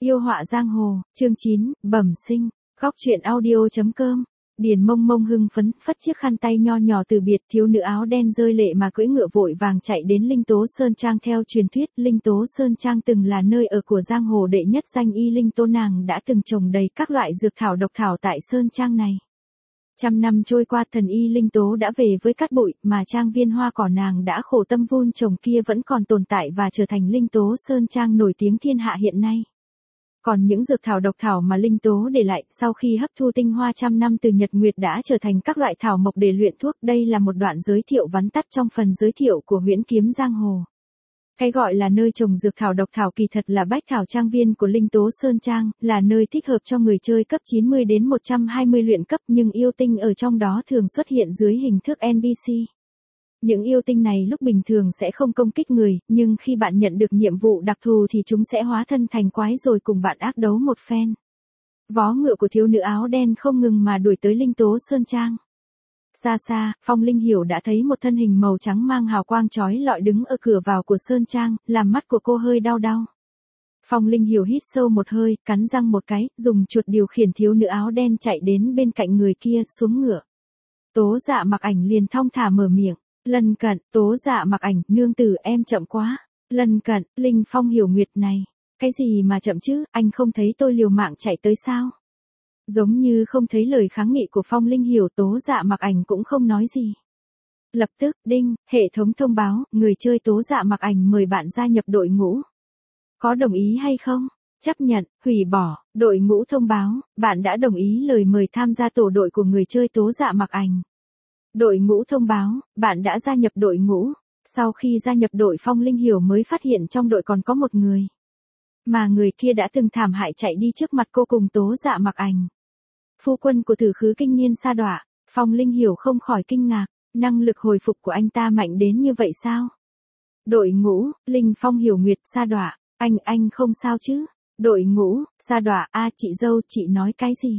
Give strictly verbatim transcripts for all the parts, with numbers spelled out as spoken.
Yêu họa giang hồ, chương chín, bẩm sinh, góc truyện audio.com. Điền Mông Mông hưng phấn, phất chiếc khăn tay nho nhỏ từ biệt, thiếu nữ áo đen rơi lệ mà cưỡi ngựa vội vàng chạy đến Linh Tố Sơn Trang. Theo truyền thuyết, Linh Tố Sơn Trang từng là nơi ở của giang hồ đệ nhất danh y Linh Tố, nàng đã từng trồng đầy các loại dược thảo độc thảo tại Sơn Trang này. Trăm năm trôi qua, thần y Linh Tố đã về với cát bụi, mà trang viên hoa cỏ nàng đã khổ tâm vun trồng kia vẫn còn tồn tại và trở thành Linh Tố Sơn Trang nổi tiếng thiên hạ hiện nay. Còn những dược thảo độc thảo mà Linh Tố để lại sau khi hấp thu tinh hoa trăm năm từ Nhật Nguyệt đã trở thành các loại thảo mộc để luyện thuốc. Đây là một đoạn giới thiệu vắn tắt trong phần giới thiệu của Huyễn Kiếm Giang Hồ. Cái gọi là nơi trồng dược thảo độc thảo kỳ thật là Bách Thảo Trang Viên của Linh Tố Sơn Trang, là nơi thích hợp cho người chơi cấp chín mươi đến một trăm hai mươi luyện cấp, nhưng yêu tinh ở trong đó thường xuất hiện dưới hình thức en pê xê. Những yêu tinh này lúc bình thường sẽ không công kích người, nhưng khi bạn nhận được nhiệm vụ đặc thù thì chúng sẽ hóa thân thành quái rồi cùng bạn ác đấu một phen. Vó ngựa của thiếu nữ áo đen không ngừng mà đuổi tới Linh Tố Sơn Trang. Xa xa, Phong Linh Hiểu đã thấy một thân hình màu trắng mang hào quang chói lọi đứng ở cửa vào của Sơn Trang, làm mắt của cô hơi đau đau. Phong Linh Hiểu hít sâu một hơi, cắn răng một cái, dùng chuột điều khiển thiếu nữ áo đen chạy đến bên cạnh người kia, xuống ngựa. Tố Dạ Mặc Ảnh liền thong thả mở miệng. Lần cận, Tố Dạ Mặc Ảnh, nương tử em chậm quá. Lần cận, Linh Phong Hiểu Nguyệt này. Cái gì mà chậm chứ, anh không thấy tôi liều mạng chạy tới sao? Giống như không thấy lời kháng nghị của Phong Linh Hiểu, Tố Dạ Mặc Ảnh cũng không nói gì. Lập tức, đinh, hệ thống thông báo, người chơi Tố Dạ Mặc Ảnh mời bạn gia nhập đội ngũ. Có đồng ý hay không? Chấp nhận, hủy bỏ, đội ngũ thông báo, bạn đã đồng ý lời mời tham gia tổ đội của người chơi Tố Dạ Mặc Ảnh. Đội ngũ thông báo, bạn đã gia nhập đội ngũ. Sau khi gia nhập đội, Phong Linh Hiểu mới phát hiện trong đội còn có một người. Mà người kia đã từng thảm hại chạy đi trước mặt cô cùng Tố Dạ Mặc Ảnh. Phu quân của Tử Khứ Kinh Niên Sa Đọa. Phong Linh Hiểu không khỏi kinh ngạc, năng lực hồi phục của anh ta mạnh đến như vậy sao? Đội ngũ, Linh Phong Hiểu Nguyệt, Sa Đọa, anh, anh không sao chứ? Đội ngũ, Sa Đọa, a chị dâu, chị nói cái gì?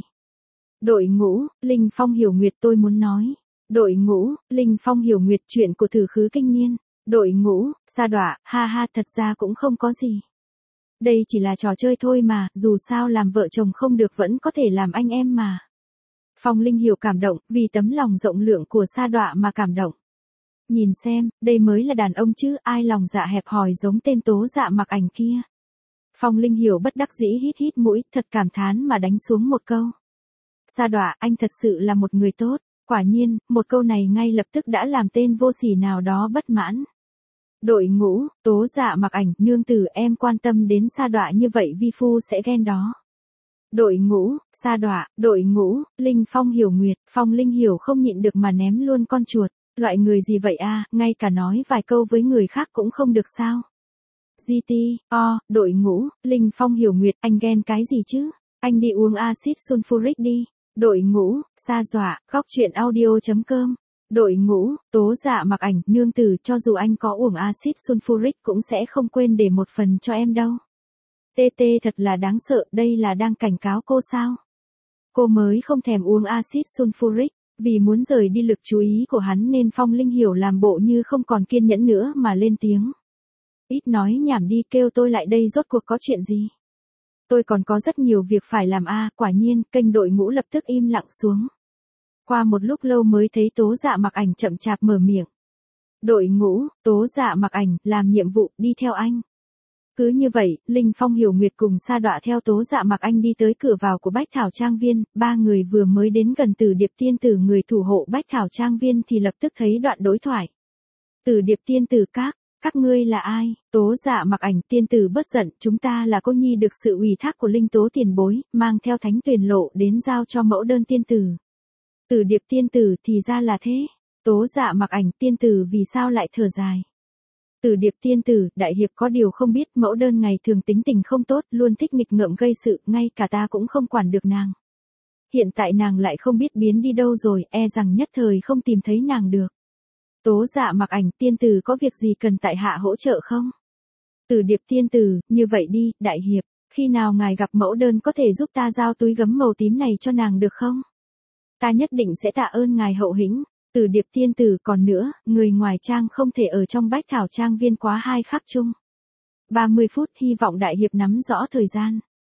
Đội ngũ, Linh Phong Hiểu Nguyệt, tôi muốn nói. Đội ngũ, Linh Phong Hiểu Nguyệt, chuyện của Tử Khứ Kinh Niên. Đội ngũ, Sa Đọa, ha ha, thật ra cũng không có gì. Đây chỉ là trò chơi thôi mà, dù sao làm vợ chồng không được vẫn có thể làm anh em mà. Phong Linh Hiểu cảm động, vì tấm lòng rộng lượng của Sa Đọa mà cảm động. Nhìn xem, đây mới là đàn ông chứ, ai lòng dạ hẹp hòi giống tên Tố Dạ Mặc Ảnh kia. Phong Linh Hiểu bất đắc dĩ hít hít mũi, thật cảm thán mà đánh xuống một câu. Sa Đọa, anh thật sự là một người tốt. Quả nhiên, một câu này ngay lập tức đã làm tên vô sỉ nào đó bất mãn. Đội ngũ, Tố Dạ Mặc Ảnh, nương tử em quan tâm đến Sa Đọa như vậy vi phu sẽ ghen đó. Đội ngũ, Sa Đọa, đội ngũ, Linh Phong Hiểu Nguyệt, Phong Linh Hiểu không nhịn được mà ném luôn con chuột. Loại người gì vậy a, à, ngay cả nói vài câu với người khác cũng không được sao? giê tê, o, đội ngũ, Linh Phong Hiểu Nguyệt, anh ghen cái gì chứ? Anh đi uống axit sulfuric đi. Đội ngũ, Sa Dọa, góc truyện audio.com. Đội ngũ, Tố Dạ Mặc Ảnh, nương tử, cho dù anh có uống axit sulfuric cũng sẽ không quên để một phần cho em đâu. tê tê thật là đáng sợ, đây là đang cảnh cáo cô sao? Cô mới không thèm uống axit sulfuric, vì muốn rời đi lực chú ý của hắn nên Phong Linh Hiểu làm bộ như không còn kiên nhẫn nữa mà lên tiếng. Ít nói nhảm đi, kêu tôi lại đây rốt cuộc có chuyện gì? Tôi còn có rất nhiều việc phải làm a, à, quả nhiên, kênh đội ngũ lập tức im lặng xuống. Qua một lúc lâu mới thấy Tố Dạ Mặc Ảnh chậm chạp mở miệng. Đội ngũ, Tố Dạ Mặc Ảnh, làm nhiệm vụ, đi theo anh. Cứ như vậy, Linh Phong Hiểu Nguyệt cùng Sa Đọa theo Tố Dạ Mặc Anh đi tới cửa vào của Bách Thảo Trang Viên, ba người vừa mới đến gần Tử Điệp Tiên Tử người thủ hộ Bách Thảo Trang Viên thì lập tức thấy đoạn đối thoại. Tử Điệp Tiên Tử các. Các ngươi là ai? Tố Dạ Mặc Ảnh, tiên tử bất giận, chúng ta là cô nhi được sự ủy thác của Linh Tố tiền bối, mang theo thánh tuyển lộ đến giao cho mẫu đơn tiên tử. Tử Điệp tiên tử, thì ra là thế. Tố Dạ Mặc Ảnh, tiên tử vì sao lại thở dài? Tử Điệp tiên tử, đại hiệp có điều không biết, mẫu đơn ngày thường tính tình không tốt, luôn thích nghịch ngợm gây sự, ngay cả ta cũng không quản được nàng. Hiện tại nàng lại không biết biến đi đâu rồi, e rằng nhất thời không tìm thấy nàng được. Tố Dạ Mặc Ảnh, tiên tử có việc gì cần tại hạ hỗ trợ không? Tử Điệp tiên tử, như vậy đi, đại hiệp, khi nào ngài gặp mẫu đơn có thể giúp ta giao túi gấm màu tím này cho nàng được không? Ta nhất định sẽ tạ ơn ngài hậu hĩnh. Tử Điệp tiên tử, còn nữa, người ngoài trang không thể ở trong Bách Thảo Trang Viên quá hai khắc chung. ba mươi phút, hy vọng đại hiệp nắm rõ thời gian.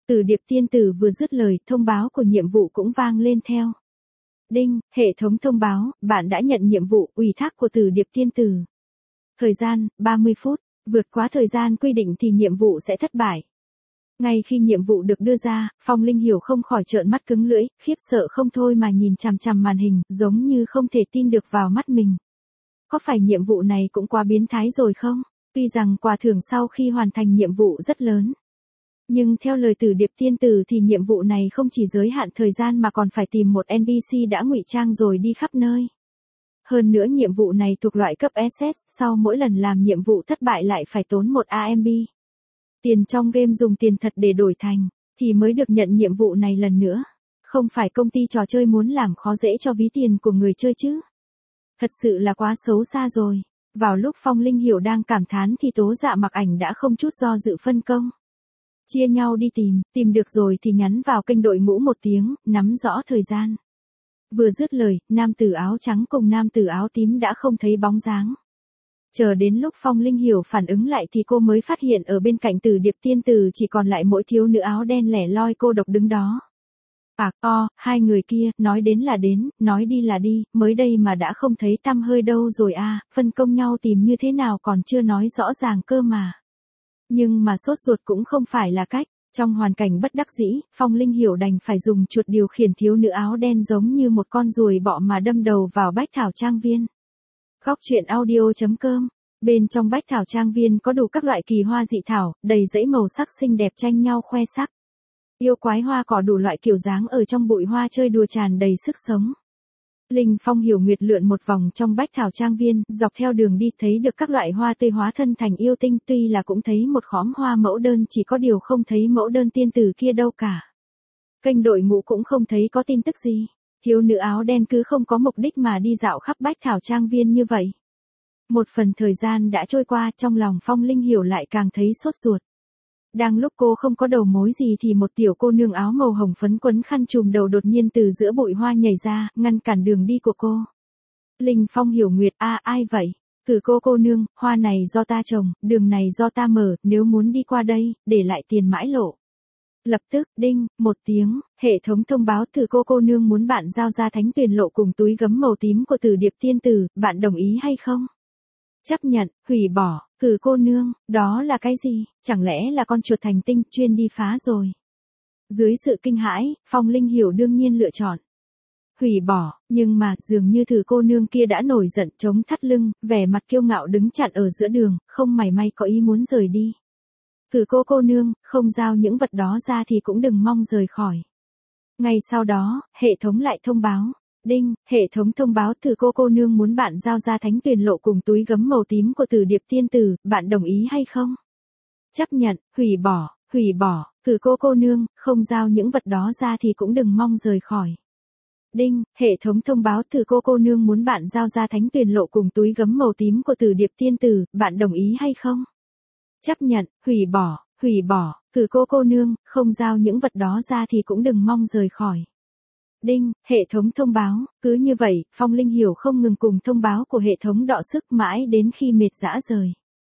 Từ Điệp tiên tử vừa dứt lời, thông báo của nhiệm vụ cũng vang lên theo. Đinh, hệ thống thông báo, bạn đã nhận nhiệm vụ, ủy thác của Từ Điệp tiên tử. Thời gian, ba mươi phút, vượt quá thời gian quy định thì nhiệm vụ sẽ thất bại. Ngay khi nhiệm vụ được đưa ra, Phong Linh Hiểu không khỏi trợn mắt cứng lưỡi, khiếp sợ không thôi mà nhìn chằm chằm màn hình, giống như không thể tin được vào mắt mình. Có phải nhiệm vụ này cũng quá biến thái rồi không? Tuy rằng quà thưởng sau khi hoàn thành nhiệm vụ rất lớn. Nhưng theo lời Từ Điệp tiên tử thì nhiệm vụ này không chỉ giới hạn thời gian mà còn phải tìm một en pê xê đã ngụy trang rồi đi khắp nơi. Hơn nữa nhiệm vụ này thuộc loại cấp ét ét, sau mỗi lần làm nhiệm vụ thất bại lại phải tốn một a em bê. Tiền trong game dùng tiền thật để đổi thành, thì mới được nhận nhiệm vụ này lần nữa. Không phải công ty trò chơi muốn làm khó dễ cho ví tiền của người chơi chứ. Thật sự là quá xấu xa rồi. Vào lúc Phong Linh Hiểu đang cảm thán thì Tố Dạ Mặc Ảnh đã không chút do dự phân công. Chia nhau đi tìm, tìm được rồi thì nhắn vào kênh đội ngũ một tiếng, nắm rõ thời gian. Vừa dứt lời, nam tử áo trắng cùng nam tử áo tím đã không thấy bóng dáng. Chờ đến lúc Phong Linh Hiểu phản ứng lại thì cô mới phát hiện ở bên cạnh Từ Điệp tiên tử chỉ còn lại mỗi thiếu nữ áo đen lẻ loi cô độc đứng đó. À, o, hai người kia, nói đến là đến, nói đi là đi, mới đây mà đã không thấy tăm hơi đâu rồi à, phân công nhau tìm như thế nào còn chưa nói rõ ràng cơ mà. Nhưng mà sốt ruột cũng không phải là cách, trong hoàn cảnh bất đắc dĩ, Phong Linh Hiểu đành phải dùng chuột điều khiển thiếu nữ áo đen giống như một con ruồi bọ mà đâm đầu vào Bách Thảo Trang Viên. Góc truyện audio chấm com. Bên trong Bách Thảo Trang Viên có đủ các loại kỳ hoa dị thảo, đầy dãy màu sắc xinh đẹp tranh nhau khoe sắc. Yêu quái hoa cỏ đủ loại kiểu dáng ở trong bụi hoa chơi đùa tràn đầy sức sống. Linh Phong Hiểu Nguyệt lượn một vòng trong Bách Thảo Trang Viên, dọc theo đường đi thấy được các loại hoa tươi hóa thân thành yêu tinh, tuy là cũng thấy một khóm hoa mẫu đơn, chỉ có điều không thấy mẫu đơn tiên tử kia đâu cả. Kênh đội ngũ cũng không thấy có tin tức gì. Thiếu nữ áo đen cứ không có mục đích mà đi dạo khắp Bách Thảo Trang Viên như vậy. Một phần thời gian đã trôi qua, trong lòng Phong Linh Hiểu lại càng thấy sốt ruột. Đang lúc cô không có đầu mối gì thì một tiểu cô nương áo màu hồng phấn quấn khăn trùm đầu đột nhiên từ giữa bụi hoa nhảy ra, ngăn cản đường đi của cô. Linh Phong Hiểu Nguyệt, a à, ai vậy? Cử cô cô nương, hoa này do ta trồng, đường này do ta mở, nếu muốn đi qua đây, để lại tiền mãi lộ. Lập tức, đinh, một tiếng, hệ thống thông báo từ cô cô nương muốn bạn giao ra thánh tuyền lộ cùng túi gấm màu tím của Từ Điệp tiên tử, bạn đồng ý hay không? Chấp nhận, hủy bỏ, cử cô nương, đó là cái gì, chẳng lẽ là con chuột thành tinh chuyên đi phá rồi? Dưới sự kinh hãi, Phong Linh Hiểu đương nhiên lựa chọn hủy bỏ, nhưng mà dường như thử cô nương kia đã nổi giận chống thắt lưng, vẻ mặt kiêu ngạo đứng chặn ở giữa đường, không mảy may có ý muốn rời đi. Thử cô cô nương, không giao những vật đó ra thì cũng đừng mong rời khỏi. Ngay sau đó, hệ thống lại thông báo. Đinh, hệ thống thông báo từ cô cô nương muốn bạn giao ra thánh tuyền lộ cùng túi gấm màu tím của Từ Điệp tiên tử, bạn đồng ý hay không? Chấp nhận, hủy bỏ, hủy bỏ, từ cô cô nương, không giao những vật đó ra thì cũng đừng mong rời khỏi. Đinh, hệ thống thông báo từ cô cô nương muốn bạn giao ra thánh tuyền lộ cùng túi gấm màu tím của Từ Điệp tiên tử, bạn đồng ý hay không? Chấp nhận, hủy bỏ, hủy bỏ, từ cô cô nương, không giao những vật đó ra thì cũng đừng mong rời khỏi. Đinh, hệ thống thông báo, cứ như vậy, Phong Linh Hiểu không ngừng cùng thông báo của hệ thống đọ sức mãi đến khi mệt rã rời.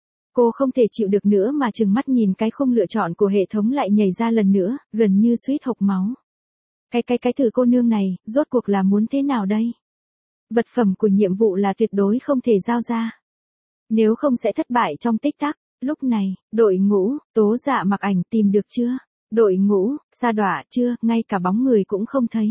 Cô không thể chịu được nữa mà trừng mắt nhìn cái khung lựa chọn của hệ thống lại nhảy ra lần nữa, gần như suýt hộc máu. Cái cái cái thử cô nương này, rốt cuộc là muốn thế nào đây? Vật phẩm của nhiệm vụ là tuyệt đối không thể giao ra. Nếu không sẽ thất bại trong tích tắc. Lúc này, đội ngũ, Tố Dạ Mặc Ảnh tìm được chưa? Đội ngũ, Sa Đọa chưa, ngay cả bóng người cũng không thấy.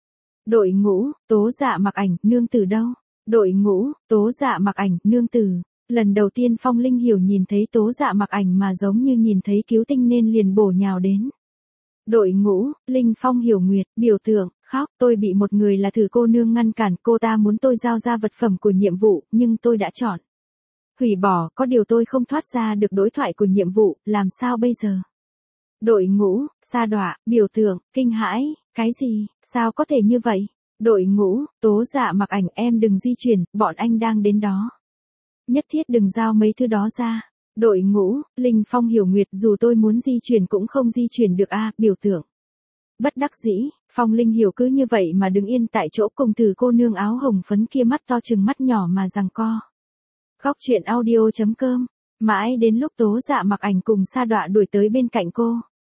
Đội ngũ, Tố Dạ Mặc Ảnh, nương tử đâu? Đội ngũ, Tố Dạ Mặc Ảnh, nương tử. Lần đầu tiên Phong Linh Hiểu nhìn thấy Tố Dạ Mặc Ảnh mà giống như nhìn thấy cứu tinh nên liền bổ nhào đến. Đội ngũ, Linh Phong Hiểu Nguyệt, biểu tượng, khóc, tôi bị một người là thử cô nương ngăn cản, cô ta muốn tôi giao ra vật phẩm của nhiệm vụ, nhưng tôi đã chọn hủy bỏ, có điều tôi không thoát ra được đối thoại của nhiệm vụ, làm sao bây giờ? Đội ngũ, Sa Đọa, biểu tượng, kinh hãi, cái gì, sao có thể như vậy? Đội ngũ, Tố Dạ Mặc Ảnh, em đừng di chuyển, bọn anh đang đến đó. Nhất thiết đừng giao mấy thứ đó ra. Đội ngũ, Linh Phong Hiểu Nguyệt, dù tôi muốn di chuyển cũng không di chuyển được a, à, biểu tượng. Bất đắc dĩ, Phong Linh Hiểu cứ như vậy mà đứng yên tại chỗ cùng thử cô nương áo hồng phấn kia mắt to chừng mắt nhỏ mà giằng co. Góc truyện audio chấm com. Mãi đến lúc Tố Dạ Mặc Ảnh cùng Sa Đọa đuổi tới bên cạnh cô.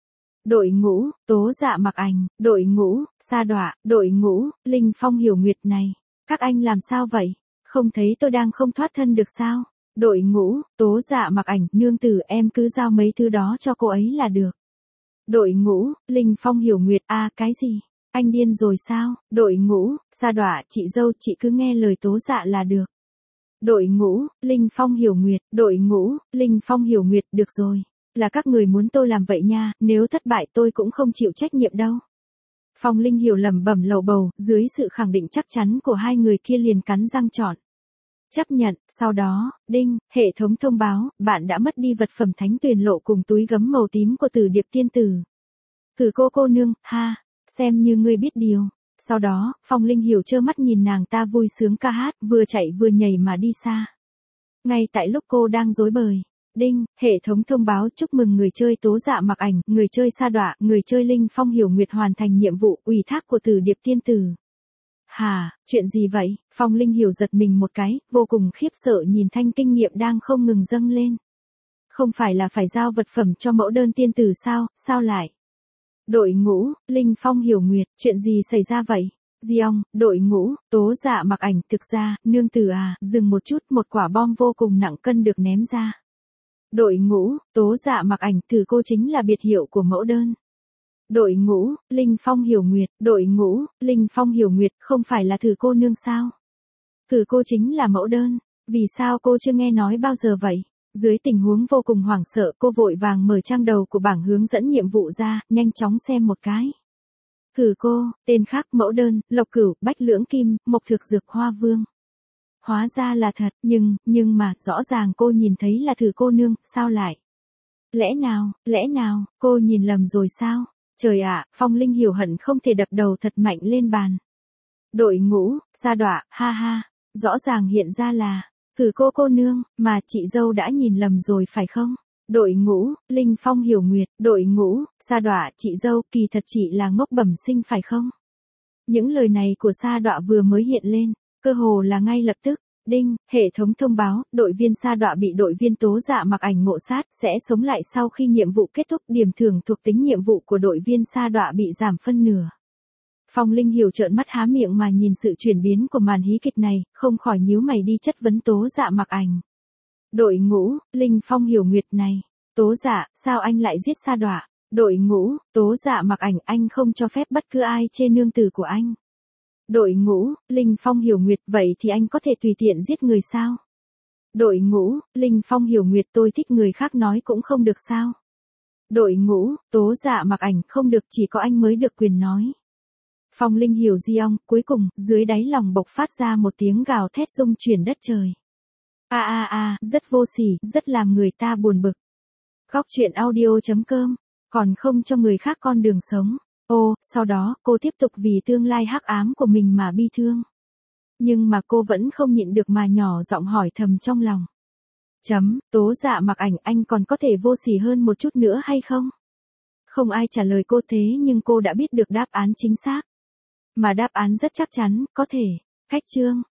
đội ngũ, Tố Dạ Mặc Ảnh, đội ngũ, Sa Đọa, đội ngũ, Linh Phong Hiểu Nguyệt này. Các anh làm sao vậy? Không thấy tôi đang không thoát thân được sao? Đội ngũ, Tố Dạ Mặc Ảnh, nương tử em cứ giao mấy thứ đó cho cô ấy là được. Đội ngũ, Linh Phong Hiểu Nguyệt, a à, cái gì? Anh điên rồi sao? Đội ngũ, Sa Đọa, chị dâu chị cứ nghe lời Tố Dạ là được. Đội ngũ, Linh Phong Hiểu Nguyệt, đội ngũ, Linh Phong Hiểu Nguyệt, được rồi. Là các người muốn tôi làm vậy nha, nếu thất bại tôi cũng không chịu trách nhiệm đâu. Phong Linh Hiểu lẩm bẩm lầu bầu, dưới sự khẳng định chắc chắn của hai người kia liền cắn răng chọn. Chấp nhận, sau đó, đinh, hệ thống thông báo, bạn đã mất đi vật phẩm thánh tuyền lộ cùng túi gấm màu tím của Tử Điệp tiên tử. Tử cô cô nương, ha, xem như ngươi biết điều. Sau đó, Phong Linh Hiểu trơ mắt nhìn nàng ta vui sướng ca hát, vừa chạy vừa nhảy mà đi xa. Ngay tại lúc cô đang rối bời. Đinh, hệ thống thông báo chúc mừng người chơi Tố Dạ Mặc Ảnh, người chơi Sa Đọa, người chơi Linh Phong Hiểu Nguyệt hoàn thành nhiệm vụ ủy thác của Tử Điệp tiên tử. Hả, chuyện gì vậy? Phong Linh Hiểu giật mình một cái, vô cùng khiếp sợ nhìn thanh kinh nghiệm đang không ngừng dâng lên. Không phải là phải giao vật phẩm cho mẫu đơn tiên tử sao, sao lại? Đội ngũ, Linh Phong Hiểu Nguyệt, chuyện gì xảy ra vậy? Diong, đội ngũ, Tố Dạ Mặc Ảnh, thực ra, nương tử à, dừng một chút, một quả bom vô cùng nặng cân được ném ra. Đội ngũ, Tố Dạ Mặc Ảnh, thử cô chính là biệt hiệu của mẫu đơn. Đội ngũ, Linh Phong Hiểu Nguyệt, đội ngũ, Linh Phong Hiểu Nguyệt, không phải là thử cô nương sao? Thử cô chính là mẫu đơn, vì sao cô chưa nghe nói bao giờ vậy? Dưới tình huống vô cùng hoảng sợ, cô vội vàng mở trang đầu của bảng hướng dẫn nhiệm vụ ra, nhanh chóng xem một cái. Thử cô, tên khác mẫu đơn, Lộc Cửu, Bách Lưỡng Kim, Mộc Thực Dược Hoa Vương. Hóa ra là thật, nhưng, nhưng mà, rõ ràng cô nhìn thấy là thử cô nương, sao lại? Lẽ nào, lẽ nào, cô nhìn lầm rồi sao? Trời ạ, Phong Linh Hiểu hận không thể đập đầu thật mạnh lên bàn. Đội ngũ, Sa Đọa, ha ha, rõ ràng hiện ra là, thử cô cô nương, mà chị dâu đã nhìn lầm rồi phải không? Đội ngũ, Linh Phong Hiểu Nguyệt, đội ngũ, Sa Đọa, chị dâu, kỳ thật chị là ngốc bẩm sinh phải không? Những lời này của Sa Đọa vừa mới hiện lên, cơ hồ là ngay lập tức. Đinh, hệ thống thông báo, đội viên Sa Đọa bị đội viên Tố Dạ Mặc Ảnh ngộ sát, sẽ sống lại sau khi nhiệm vụ kết thúc, điểm thưởng thuộc tính nhiệm vụ của đội viên Sa Đọa bị giảm phân nửa. Phong Linh Hiểu trợn mắt há miệng mà nhìn sự chuyển biến của màn hí kịch này, không khỏi nhíu mày đi chất vấn Tố Dạ Mặc Ảnh. Đội ngũ, Linh Phong Hiểu Nguyệt này, Tố Dạ, sao anh lại giết Sa Đọa? Đội ngũ, Tố Dạ Mặc Ảnh, anh không cho phép bất cứ ai chê nương tử của anh. Đội ngũ, Linh Phong Hiểu Nguyệt, vậy thì anh có thể tùy tiện giết người sao? Đội ngũ, Linh Phong Hiểu Nguyệt, tôi thích người khác nói cũng không được sao? Đội ngũ, Tố Dạ Mặc Ảnh, không được, chỉ có anh mới được quyền nói. Phong Linh Hiểu Diong, cuối cùng, dưới đáy lòng bộc phát ra một tiếng gào thét rung chuyển đất trời. A a a, rất vô sỉ, rất làm người ta buồn bực. Góc truyện audio chấm com, còn không cho người khác con đường sống. Ô, sau đó, cô tiếp tục vì tương lai hắc ám của mình mà bi thương. Nhưng mà cô vẫn không nhịn được mà nhỏ giọng hỏi thầm trong lòng. Chấm, Tố Dạ Mặc Ảnh, anh còn có thể vô sỉ hơn một chút nữa hay không? Không ai trả lời cô thế nhưng cô đã biết được đáp án chính xác. Mà đáp án rất chắc chắn, có thể. Khách chương.